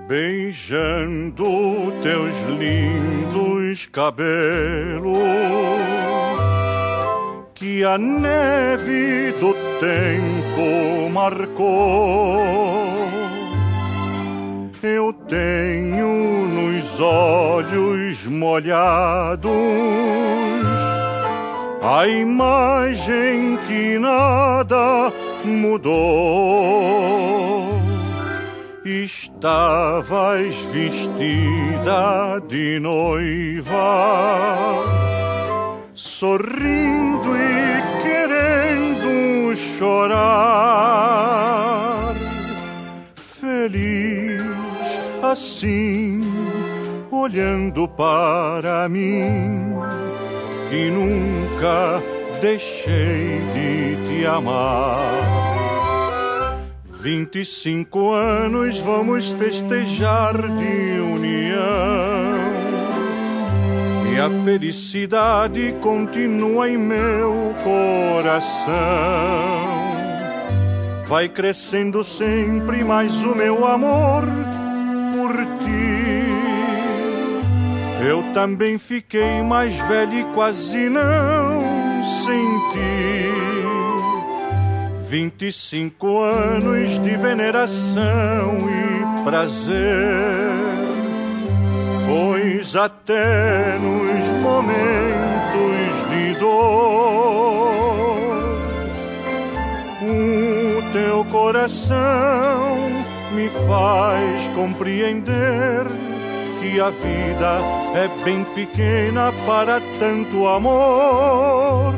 beijando teus lindos cabelos que a neve do tempo marcou. Eu tenho nos olhos molhados a imagem que nada mudou. Estavas vestida de noiva, sorrindo e querendo chorar, feliz assim, olhando para mim, que nunca deixei de te amar. 25 anos vamos festejar de união, e a felicidade continua em meu coração. Vai crescendo sempre mais o meu amor por ti. Eu também fiquei mais velho e quase não senti. 25 anos de veneração e prazer, pois até nos momentos de dor o teu coração me faz compreender que a vida é bem pequena para tanto amor.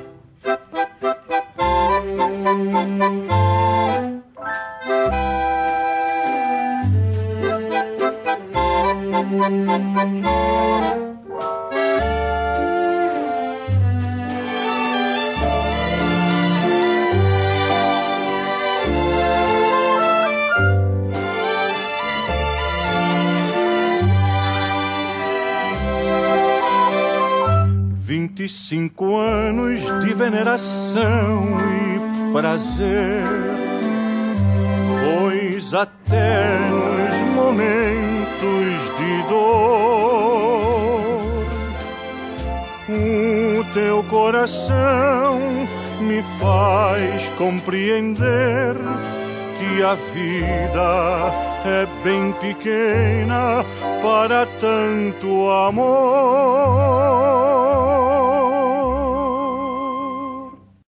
Cinco anos de veneração e prazer, pois até nos momentos de dor o teu coração me faz compreender que a vida é bem pequena para tanto amor.